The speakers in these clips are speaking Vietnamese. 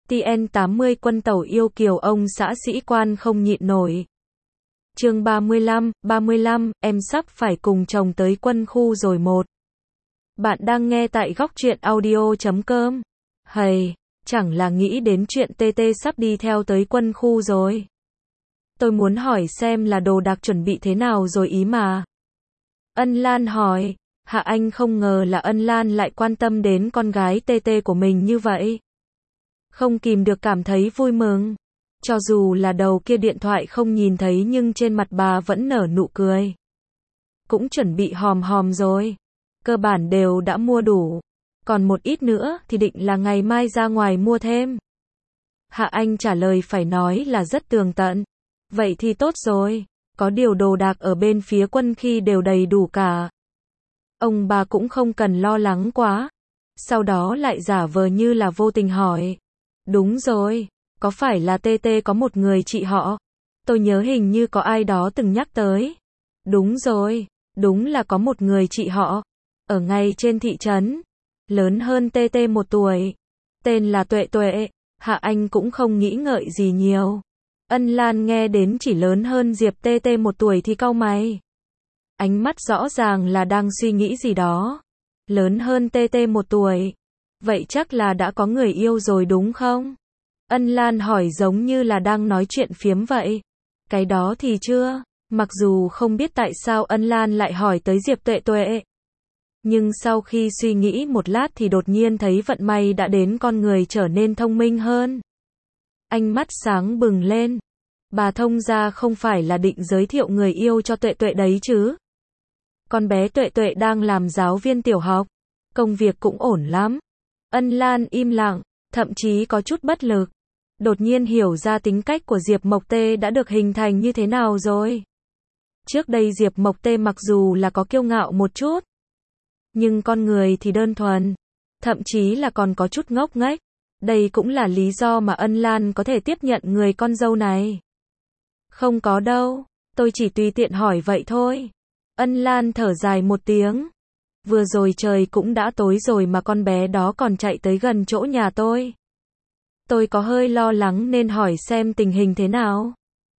TN80 quân tẩu yêu kiều ông xã sĩ quan không nhịn nổi. Chương 35, em sắp phải cùng chồng tới quân khu rồi một. Bạn đang nghe tại góc truyện audio.com. Hầy, chẳng là nghĩ đến chuyện TT sắp đi theo tới quân khu rồi. Tôi muốn hỏi xem là đồ đạc chuẩn bị thế nào rồi ý mà. Ân Lan hỏi, Hạ Anh không ngờ là Ân Lan lại quan tâm đến con gái TT của mình như vậy. Không kìm được cảm thấy vui mừng. Cho dù là đầu kia điện thoại không nhìn thấy nhưng trên mặt bà vẫn nở nụ cười. Cũng chuẩn bị hòm hòm rồi. Cơ bản đều đã mua đủ. Còn một ít nữa thì định là ngày mai ra ngoài mua thêm. Hạ Anh trả lời phải nói là rất tường tận. Vậy thì tốt rồi. Có điều đồ đạc ở bên phía quân khi đều đầy đủ cả. Ông bà cũng không cần lo lắng quá. Sau đó lại giả vờ như là vô tình hỏi. Đúng rồi, có phải là TT có một người chị họ? Tôi nhớ hình như có ai đó từng nhắc tới. Đúng rồi, đúng là có một người chị họ. Ở ngay trên thị trấn. Lớn hơn TT 1 tuổi. Tên là Tuệ Tuệ. Hạ Anh cũng không nghĩ ngợi gì nhiều. Ân Lan nghe đến chỉ lớn hơn Diệp TT 1 tuổi thì cau mày. Ánh mắt rõ ràng là đang suy nghĩ gì đó. Lớn hơn TT 1 tuổi. Vậy chắc là đã có người yêu rồi đúng không? Ân Lan hỏi giống như là đang nói chuyện phiếm vậy. Cái đó thì chưa. Mặc dù không biết tại sao Ân Lan lại hỏi tới Diệp Tuệ Tuệ. Nhưng sau khi suy nghĩ một lát thì đột nhiên thấy vận may đã đến con người trở nên thông minh hơn. Ánh mắt sáng bừng lên. Bà thông gia không phải là định giới thiệu người yêu cho Tuệ Tuệ đấy chứ? Con bé Tuệ Tuệ đang làm giáo viên tiểu học. Công việc cũng ổn lắm. Ân Lan im lặng, thậm chí có chút bất lực. Đột nhiên hiểu ra tính cách của Diệp Mộc Tê đã được hình thành như thế nào rồi. Trước đây Diệp Mộc Tê mặc dù là có kiêu ngạo một chút. Nhưng con người thì đơn thuần. Thậm chí là còn có chút ngốc nghếch. Đây cũng là lý do mà Ân Lan có thể tiếp nhận người con dâu này. Không có đâu, tôi chỉ tùy tiện hỏi vậy thôi. Ân Lan thở dài một tiếng. Vừa rồi trời cũng đã tối rồi mà con bé đó còn chạy tới gần chỗ nhà tôi. Tôi có hơi lo lắng nên hỏi xem tình hình thế nào.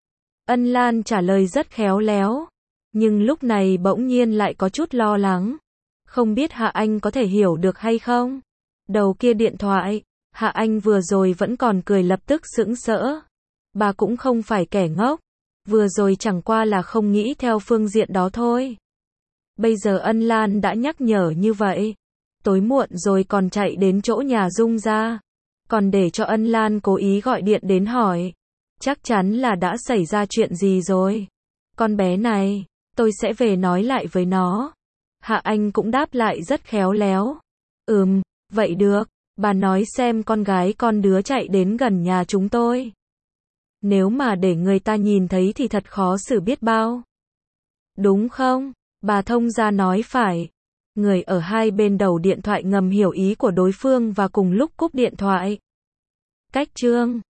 Ân Lan trả lời rất khéo léo. Nhưng lúc này bỗng nhiên lại có chút lo lắng. Không biết Hạ Anh có thể hiểu được hay không? Đầu kia điện thoại, Hạ Anh vừa rồi vẫn còn cười lập tức sững sỡ. Bà cũng không phải kẻ ngốc. Vừa rồi chẳng qua là không nghĩ theo phương diện đó thôi. Bây giờ Ân Lan đã nhắc nhở như vậy. Tối muộn rồi còn chạy đến chỗ nhà Dung ra. Còn để cho Ân Lan cố ý gọi điện đến hỏi. Chắc chắn là đã xảy ra chuyện gì rồi. Con bé này, tôi sẽ về nói lại với nó. Hạ Anh cũng đáp lại rất khéo léo. Vậy được. Bà nói xem con gái con đứa chạy đến gần nhà chúng tôi. Nếu mà để người ta nhìn thấy thì thật khó xử biết bao. Đúng không? Bà thông gia nói phải. Người ở hai bên đầu điện thoại ngầm hiểu ý của đối phương và cùng lúc cúp điện thoại. Cách chương